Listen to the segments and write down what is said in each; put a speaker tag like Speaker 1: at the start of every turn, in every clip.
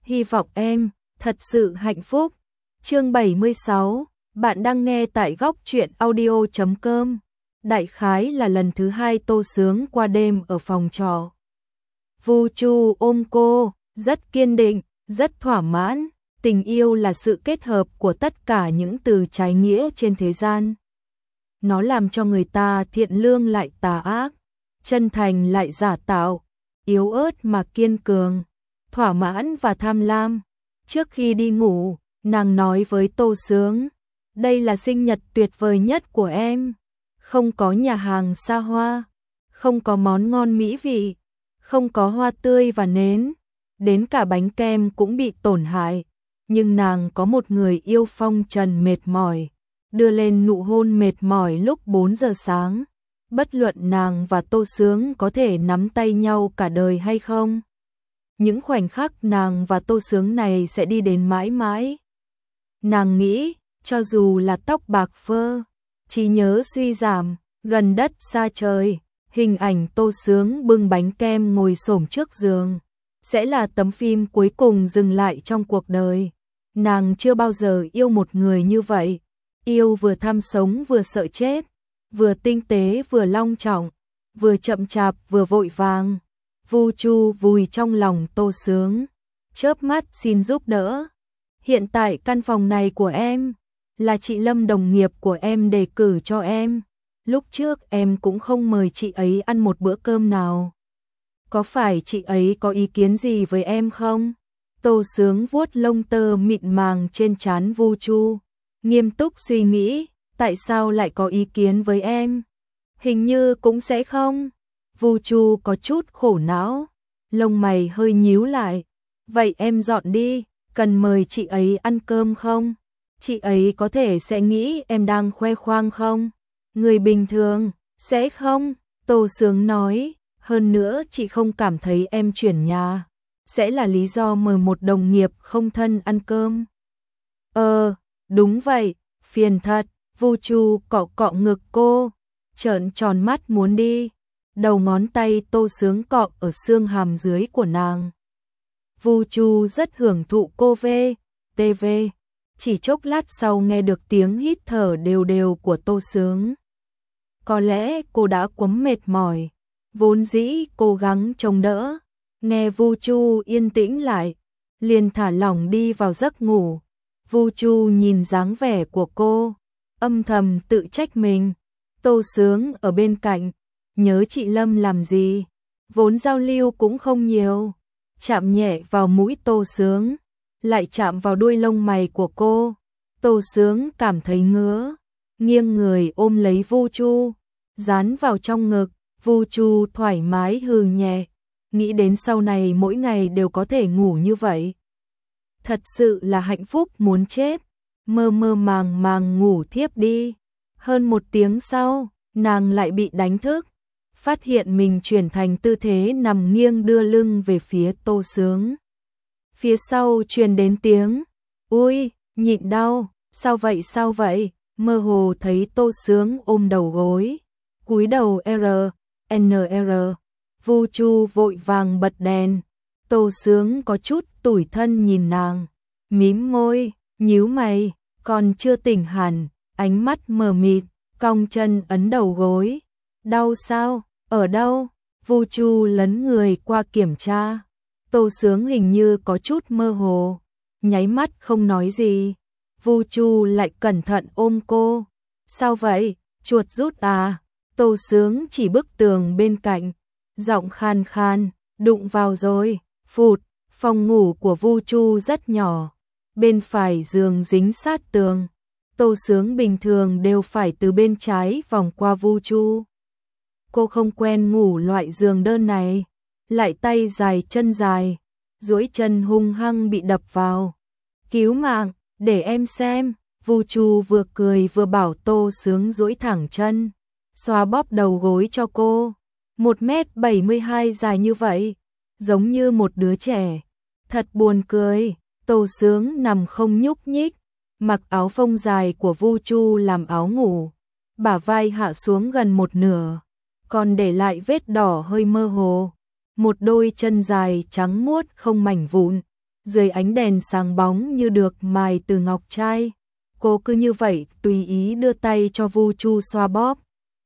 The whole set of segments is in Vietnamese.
Speaker 1: Hy vọng em thật sự hạnh phúc. Chương 76, bạn đang nghe tại góc truyện audio.com. Đại khái là lần thứ 2 Tô Sướng qua đêm ở phòng trọ. Vu Chu ôm cô, rất kiên định, rất thỏa mãn. Tình yêu là sự kết hợp của tất cả những từ trái nghĩa trên thế gian. Nó làm cho người ta thiện lương lại tà ác, chân thành lại giả tạo, yếu ớt mà kiên cường, thỏa mãn và tham lam. Trước khi đi ngủ, nàng nói với Tô Sướng, đây là sinh nhật tuyệt vời nhất của em. Không có nhà hàng xa hoa, không có món ngon mỹ vị, không có hoa tươi và nến, đến cả bánh kem cũng bị tổn hại. Nhưng nàng có một người yêu phong trần mệt mỏi, đưa lên nụ hôn mệt mỏi lúc 4 giờ sáng. Bất luận nàng và Tô Sướng có thể nắm tay nhau cả đời hay không, những khoảnh khắc nàng và Tô Sướng này sẽ đi đến mãi mãi. Nàng nghĩ, cho dù là tóc bạc phơ, trí nhớ suy giảm, gần đất xa trời, hình ảnh Tô Sướng bưng bánh kem ngồi xổm trước giường sẽ là tấm phim cuối cùng dừng lại trong cuộc đời. Nàng chưa bao giờ yêu một người như vậy, yêu vừa tham sống vừa sợ chết, vừa tinh tế vừa long trọng, vừa chậm chạp vừa vội vàng. Vu Chu vùi trong lòng Tô Sướng, chớp mắt xin giúp đỡ. Hiện tại căn phòng này của em, là chị Lâm đồng nghiệp của em đề cử cho em. Lúc trước em cũng không mời chị ấy ăn một bữa cơm nào. Có phải chị ấy có ý kiến gì với em không? Tô Sướng vuốt lông tơ mịn màng trên trán Vu Chu, nghiêm túc suy nghĩ, tại sao lại có ý kiến với em? Hình như cũng sẽ không. Vu Chu có chút khổ não, lông mày hơi nhíu lại. Vậy em dọn đi, cần mời chị ấy ăn cơm không? Chị ấy có thể sẽ nghĩ em đang khoe khoang không? Người bình thường, sẽ không? Tô Sướng nói, hơn nữa chị không cảm thấy em chuyển nhà sẽ là lý do mời một đồng nghiệp không thân ăn cơm. Đúng vậy, phiền thật. Vu Chu cọ cọ ngực cô, trợn tròn mắt muốn đi. Đầu ngón tay Tô Sướng cọ ở xương hàm dưới của nàng. Vu Chu rất hưởng thụ cô TV. Chỉ chốc lát sau nghe được tiếng hít thở đều đều của Tô Sướng. Có lẽ cô đã quá mệt mỏi, vốn dĩ cố gắng chống đỡ. Nghe Vu Chu yên tĩnh lại, liền thả lỏng đi vào giấc ngủ. Vu Chu nhìn dáng vẻ của cô, âm thầm tự trách mình. Tô Sướng ở bên cạnh, nhớ chị Lâm làm gì, vốn giao lưu cũng không nhiều. Chạm nhẹ vào mũi Tô Sướng, lại chạm vào đuôi lông mày của cô. Tô Sướng cảm thấy ngứa, nghiêng người ôm lấy Vu Chu, dán vào trong ngực. Vu Chu thoải mái hừ nhẹ, nghĩ đến sau này mỗi ngày đều có thể ngủ như vậy, thật sự là hạnh phúc muốn chết. Mơ mơ màng màng ngủ thiếp đi. Hơn 1 tiếng sau, nàng lại bị đánh thức, phát hiện mình chuyển thành tư thế nằm nghiêng đưa lưng về phía Tô Sướng. Phía sau truyền đến tiếng, ui, nhịn đau, sao vậy? Mơ hồ thấy Tô Sướng ôm đầu gối, cúi đầu NR. Vu Chu vội vàng bật đèn. Tô Sướng có chút tủi thân nhìn nàng, mím môi, nhíu mày, còn chưa tỉnh hẳn, ánh mắt mờ mịt, cong chân ấn đầu gối. Đau sao? Ở đâu? Vu Chu lấn người qua kiểm tra. Tô Sướng hình như có chút mơ hồ, nháy mắt không nói gì. Vu Chu lại cẩn thận ôm cô. Sao vậy? Chuột rút à? Tô Sướng chỉ bức tường bên cạnh, giọng khan khan, đụng vào rồi. Phụt. Phòng ngủ của Vu Chu rất nhỏ, bên phải giường dính sát tường. Tô Sướng bình thường đều phải từ bên trái vòng qua Vu Chu. Cô không quen ngủ loại giường đơn này, lại tay dài chân dài, duỗi chân hung hăng bị đập vào. Cứu mạng, để em xem. Vu Chu vừa cười vừa bảo Tô Sướng duỗi thẳng chân, xoa bóp đầu gối cho cô. 1m72 dài như vậy, giống như một đứa trẻ. Thật buồn cười. Tô Sướng nằm không nhúc nhích, mặc áo phông dài của Vu Chu làm áo ngủ, bả vai hạ xuống gần một nửa, còn để lại vết đỏ hơi mơ hồ. Một đôi chân dài trắng muốt không mảnh vụn, dưới ánh đèn sáng bóng như được mài từ ngọc trai. Cô cứ như vậy tùy ý đưa tay cho Vu Chu xoa bóp.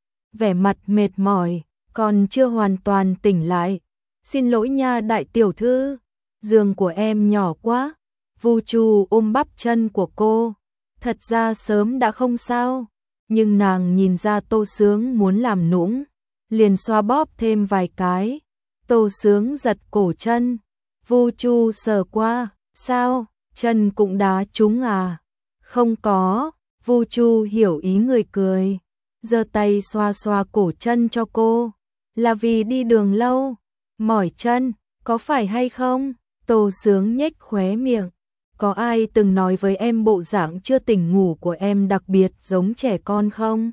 Speaker 1: Vẻ mặt mệt mỏi, còn chưa hoàn toàn tỉnh lại. Xin lỗi nha đại tiểu thư, giường của em nhỏ quá. Vu Chu ôm bắp chân của cô. Thật ra sớm đã không sao, nhưng nàng nhìn ra Tô Sướng muốn làm nũng, liền xoa bóp thêm vài cái. Tô Sướng giật cổ chân. Vu Chu sờ qua, sao, chân cũng đá trúng à? Không có, Vu Chu hiểu ý người cười, giơ tay xoa xoa cổ chân cho cô. Là vì đi đường lâu, mỏi chân, có phải hay không? Tô Sướng nhếch khóe miệng. Có ai từng nói với em bộ dạng chưa tỉnh ngủ của em đặc biệt giống trẻ con không?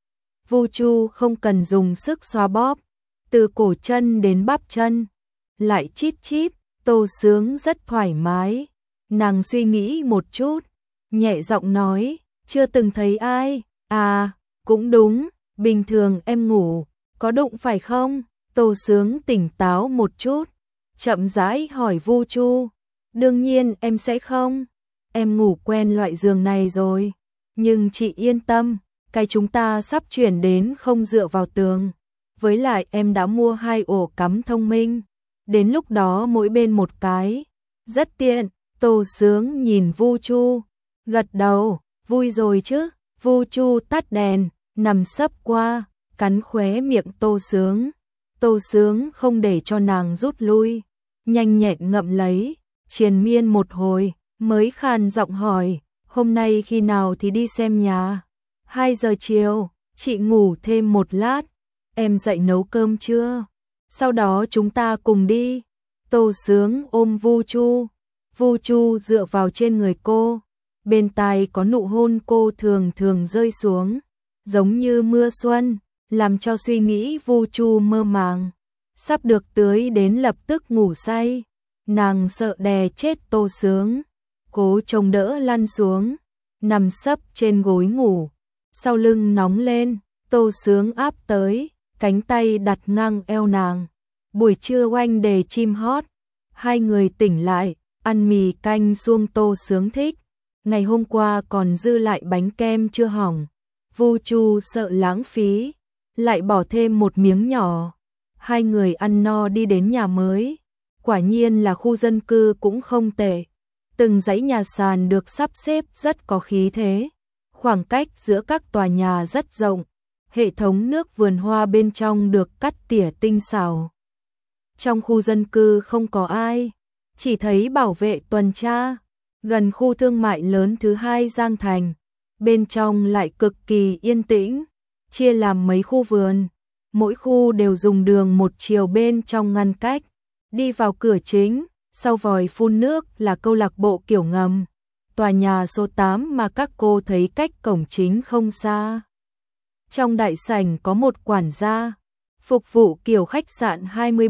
Speaker 1: Vu Chu không cần dùng sức xoa bóp, từ cổ chân đến bắp chân, lại chít chít. Tô Sướng rất thoải mái. Nàng suy nghĩ một chút, nhẹ giọng nói, chưa từng thấy ai. À, cũng đúng, bình thường em ngủ, có đụng phải không? Tô Sướng tỉnh táo một chút, chậm rãi hỏi Vu Chu. Đương nhiên em sẽ không, em ngủ quen loại giường này rồi. Nhưng chị yên tâm, cái chúng ta sắp chuyển đến không dựa vào tường. Với lại em đã mua 2 ổ cắm thông minh, đến lúc đó mỗi bên một cái, rất tiện. Tô Sướng nhìn Vu Chu, gật đầu, vui rồi chứ. Vu Chu tắt đèn, nằm sấp qua, cắn khóe miệng Tô Sướng. Tô Sướng không để cho nàng rút lui, nhanh nhẹn ngậm lấy, triền miên một hồi, mới khàn giọng hỏi, hôm nay khi nào thì đi xem nhà? 2 giờ chiều, chị ngủ thêm một lát, em dậy nấu cơm chưa? Sau đó chúng ta cùng đi. Tô Sướng ôm Vu Chu, Vu Chu dựa vào trên người cô, bên tai có nụ hôn cô thường thường rơi xuống, giống như mưa xuân, làm cho suy nghĩ Vu Chu mơ màng, sắp được tưới đến lập tức ngủ say. Nàng sợ đè chết Tô Sướng, cố chống đỡ lăn xuống, nằm sấp trên gối ngủ, sau lưng nóng lên. Tô Sướng áp tới, cánh tay đặt ngang eo nàng. Buổi trưa oanh đề chim hót, hai người tỉnh lại, ăn mì canh suông Tô Sướng thích. Ngày hôm qua còn dư lại bánh kem chưa hỏng, Vu Chu sợ lãng phí, lại bỏ thêm một miếng nhỏ. Hai người ăn no đi đến nhà mới, quả nhiên là khu dân cư cũng không tệ. Từng dãy nhà sàn được sắp xếp rất có khí thế, khoảng cách giữa các tòa nhà rất rộng, hệ thống nước vườn hoa bên trong được cắt tỉa tinh xảo. Trong khu dân cư không có ai, chỉ thấy bảo vệ tuần tra. Gần khu thương mại lớn thứ 2 Giang Thành, bên trong lại cực kỳ yên tĩnh, chia làm mấy khu vườn, mỗi khu đều dùng đường một chiều bên trong ngăn cách. Đi vào cửa chính, sau vòi phun nước là câu lạc bộ kiểu ngầm, tòa nhà số 8 mà các cô thấy cách cổng chính không xa. Trong đại sảnh có một quản gia, phục vụ kiểu khách sạn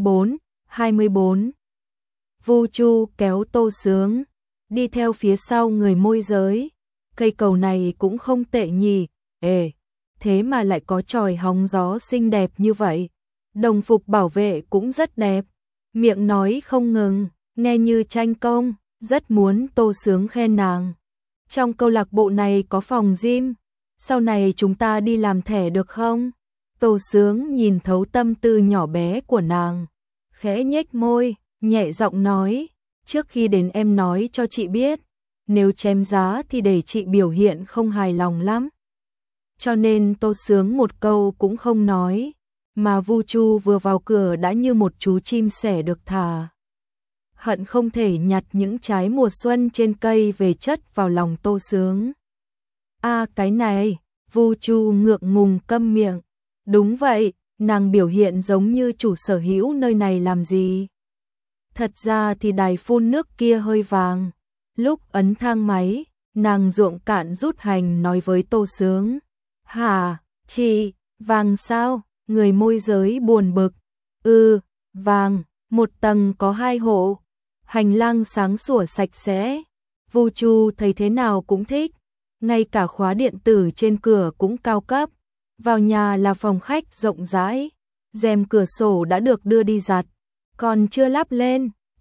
Speaker 1: 24. Vu Chu kéo Tô Sướng, đi theo phía sau người môi giới. Cây cầu này cũng không tệ nhỉ, thế mà lại có chòi hóng gió xinh đẹp như vậy. Đồng phục bảo vệ cũng rất đẹp, miệng nói không ngừng, nghe như tranh công, rất muốn Tô Sướng khen nàng. Trong câu lạc bộ này có phòng gym, sau này chúng ta đi làm thẻ được không? Tô Sướng nhìn thấu tâm tư nhỏ bé của nàng, khẽ nhếch môi, nhẹ giọng nói, trước khi đến em nói cho chị biết, nếu chém giá thì để chị biểu hiện không hài lòng lắm. Cho nên Tô Sướng một câu cũng không nói, mà Vu Chu vừa vào cửa đã như một chú chim sẻ được thả. Hận không thể nhặt những trái mùa xuân trên cây về chất vào lòng Tô Sướng. Cái này, Vu Chu ngượng ngùng câm miệng. Đúng vậy, nàng biểu hiện giống như chủ sở hữu nơi này làm gì. Thật ra thì đài phun nước kia hơi vàng. Lúc ấn thang máy, nàng ruộng cạn rút hành nói với Tô Sướng. Hả, chị, vàng sao? Người môi giới buồn bực. Vàng, một tầng có 2 hộ. Hành lang sáng sủa sạch sẽ. Vu Chu thấy thế nào cũng thích. Ngay cả khóa điện tử trên cửa cũng cao cấp. Vào nhà là phòng khách rộng rãi. Rèm cửa sổ đã được đưa đi giặt, còn chưa lắp lên.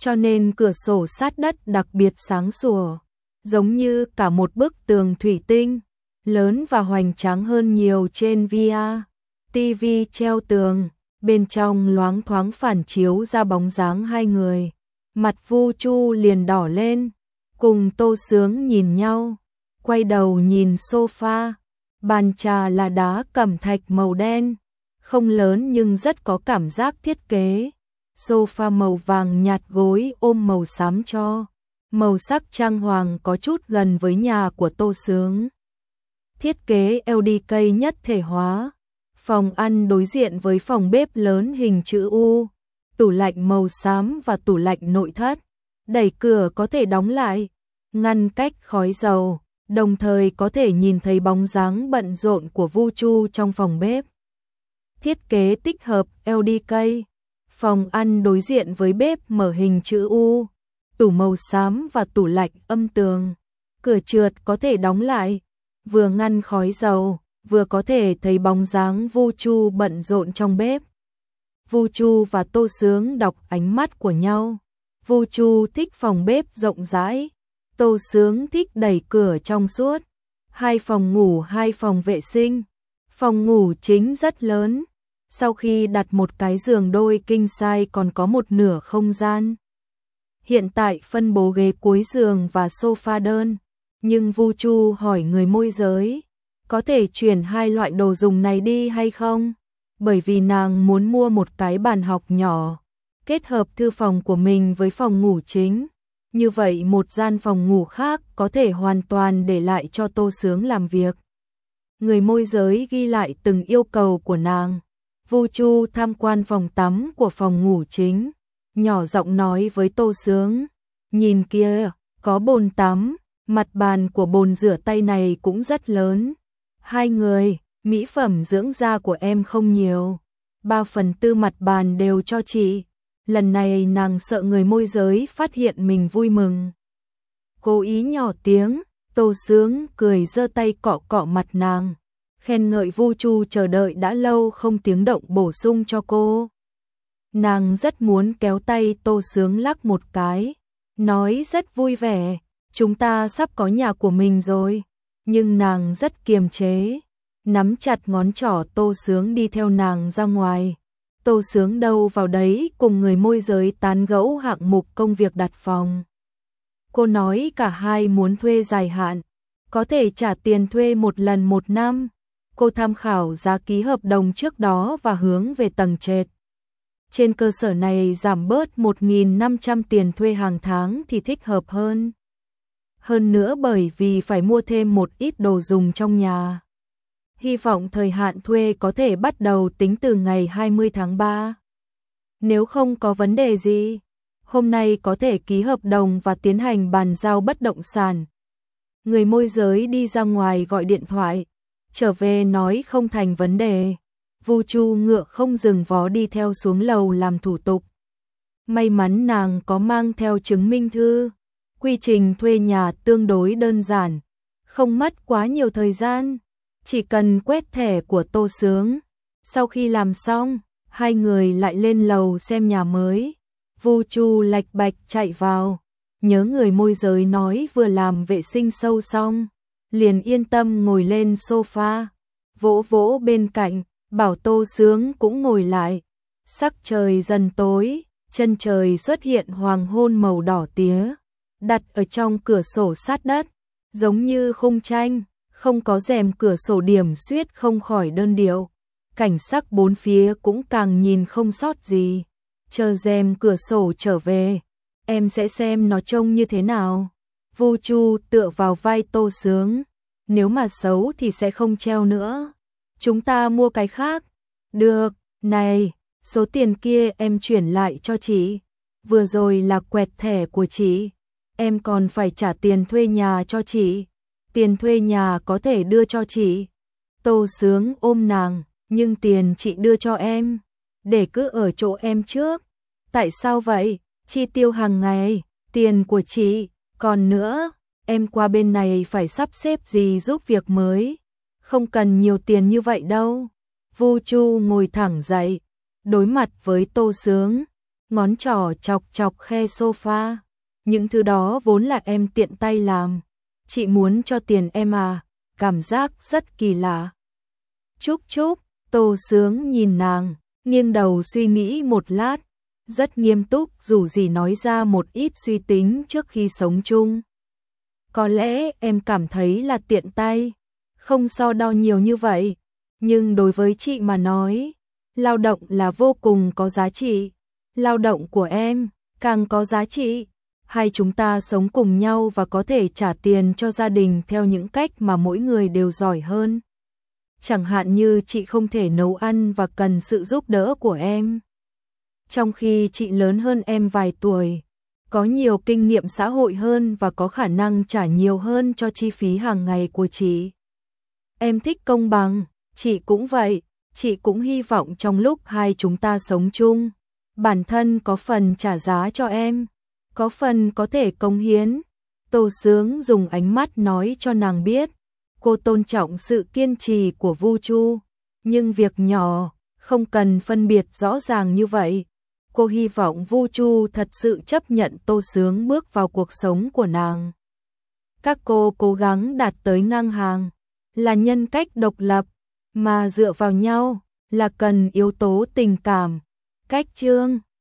Speaker 1: cho nên cửa sổ sát đất đặc biệt sáng sủa, giống như cả một bức tường thủy tinh, lớn và hoành tráng hơn nhiều trên VR. TV treo tường, bên trong loáng thoáng phản chiếu ra bóng dáng hai người. Mặt Vu Chu liền đỏ lên, cùng Tô Sướng nhìn nhau, quay đầu nhìn sofa. Bàn trà là đá cẩm thạch màu đen, không lớn nhưng rất có cảm giác thiết kế. Sofa màu vàng nhạt, gối ôm màu xám cho. Màu sắc trang hoàng có chút gần với nhà của Tô Sướng. Thiết kế LDK nhất thể hóa. Phòng ăn đối diện với phòng bếp lớn hình chữ U. Tủ lạnh màu xám và tủ lạnh nội thất. Đẩy cửa có thể đóng lại, ngăn cách khói dầu, đồng thời có thể nhìn thấy bóng dáng bận rộn của Vu Chu trong phòng bếp. Thiết kế tích hợp LDK. Phòng ăn đối diện với bếp mở hình chữ U, tủ màu xám và tủ lạnh âm tường. Cửa trượt có thể đóng lại, vừa ngăn khói dầu, vừa có thể thấy bóng dáng Vu Chu bận rộn trong bếp. Vu Chu và Tô Sướng đọc ánh mắt của nhau. Vu Chu thích phòng bếp rộng rãi, Tô Sướng thích đẩy cửa trong suốt. 2 phòng ngủ, 2 phòng vệ sinh. Phòng ngủ chính rất lớn. Sau khi đặt một cái giường đôi king size còn có một nửa không gian. Hiện tại phân bố ghế cuối giường và sofa đơn, nhưng Vu Chu hỏi người môi giới, có thể chuyển 2 loại đồ dùng này đi hay không? Bởi vì nàng muốn mua một cái bàn học nhỏ, kết hợp thư phòng của mình với phòng ngủ chính. Như vậy một gian phòng ngủ khác có thể hoàn toàn để lại cho Tô Sướng làm việc. Người môi giới ghi lại từng yêu cầu của nàng. Vu Chu tham quan phòng tắm của phòng ngủ chính, nhỏ giọng nói với Tô Sướng, nhìn kia, có bồn tắm, mặt bàn của bồn rửa tay này cũng rất lớn. 2 người, mỹ phẩm dưỡng da của em không nhiều, 3/4 mặt bàn đều cho chị. Lần này nàng sợ người môi giới phát hiện mình vui mừng, cố ý nhỏ tiếng. Tô Sướng cười giơ tay cọ cọ mặt nàng, khen ngợi Vu Chu chờ đợi đã lâu không tiếng động bổ sung cho cô. Nàng rất muốn kéo tay Tô Sướng lắc một cái, nói rất vui vẻ, chúng ta sắp có nhà của mình rồi. Nhưng nàng rất kiềm chế, nắm chặt ngón trỏ Tô Sướng đi theo nàng ra ngoài. Tô Sướng đâu vào đấy cùng người môi giới tán gẫu hạng mục công việc đặt phòng. Cô nói cả hai muốn thuê dài hạn, có thể trả tiền thuê một lần 1 năm. Cô tham khảo giá ký hợp đồng trước đó và hướng về tầng trệt. Trên cơ sở này giảm bớt 1.500 tiền thuê hàng tháng thì thích hợp hơn. Hơn nữa bởi vì phải mua thêm một ít đồ dùng trong nhà. Hy vọng thời hạn thuê có thể bắt đầu tính từ ngày 20 tháng 3. Nếu không có vấn đề gì, hôm nay có thể ký hợp đồng và tiến hành bàn giao bất động sản. Người môi giới đi ra ngoài gọi điện thoại, trở về nói không thành vấn đề. Vu Chu ngựa không dừng vó đi theo xuống lầu làm thủ tục. May mắn nàng có mang theo chứng minh thư. Quy trình thuê nhà tương đối đơn giản, không mất quá nhiều thời gian, chỉ cần quét thẻ của Tô Sướng. Sau khi làm xong, 2 người lại lên lầu xem nhà mới. Vu Chu lạch bạch chạy vào, nhớ người môi giới nói vừa làm vệ sinh sâu xong, liền yên tâm ngồi lên sofa, vỗ vỗ bên cạnh, bảo Tô Sướng cũng ngồi lại. Sắc trời dần tối, chân trời xuất hiện hoàng hôn màu đỏ tía, đặt ở trong cửa sổ sát đất, giống như khung tranh, không có rèm cửa sổ điểm xuyết không khỏi đơn điệu. Cảnh sắc bốn phía cũng càng nhìn không sót gì. Chờ rèm cửa sổ trở về, em sẽ xem nó trông như thế nào. Vu Chu tựa vào vai Tô Sướng, nếu mà xấu thì sẽ không treo nữa. Chúng ta mua cái khác. Được, này, số tiền kia em chuyển lại cho chị. Vừa rồi là quẹt thẻ của chị. Em còn phải trả tiền thuê nhà cho chị. Tiền thuê nhà có thể đưa cho chị. Tô Sướng ôm nàng, nhưng tiền chị đưa cho em, để cứ ở chỗ em trước. Tại sao vậy? Chi tiêu hàng ngày, tiền của chị. Còn nữa, em qua bên này phải sắp xếp gì giúp việc mới. Không cần nhiều tiền như vậy đâu. Vu Chu ngồi thẳng dậy, đối mặt với Tô Sướng. ngón trỏ chọc chọc khe sofa. Những thứ đó vốn là em tiện tay làm. Chị muốn cho tiền em à? Cảm giác rất kỳ lạ. Chúc chúc, Tô Sướng nhìn nàng, nghiêng đầu suy nghĩ một lát, rất nghiêm túc dù gì nói ra một ít suy tính trước khi sống chung. Có lẽ em cảm thấy là tiện tay, không so đo nhiều như vậy, nhưng đối với chị mà nói, lao động là vô cùng có giá trị. Lao động của em càng có giá trị. Hai chúng ta sống cùng nhau và có thể trả tiền cho gia đình theo những cách mà mỗi người đều giỏi hơn. Chẳng hạn như chị không thể nấu ăn và cần sự giúp đỡ của em. Trong khi chị lớn hơn em vài tuổi, có nhiều kinh nghiệm xã hội hơn và có khả năng trả nhiều hơn cho chi phí hàng ngày của chị. Em thích công bằng, chị cũng vậy, chị cũng hy vọng trong lúc hai chúng ta sống chung, bản thân có phần trả giá cho em, có phần có thể cống hiến. Tô Sướng dùng ánh mắt nói cho nàng biết, cô tôn trọng sự kiên trì của Vu Chu, nhưng việc nhỏ, không cần phân biệt rõ ràng như vậy. Cô hy vọng Vu Chu thật sự chấp nhận Tô Sướng bước vào cuộc sống của nàng. Các cô cố gắng đạt tới ngang hàng, là nhân cách độc lập, mà dựa vào nhau, là cần yếu tố tình cảm. Cách chương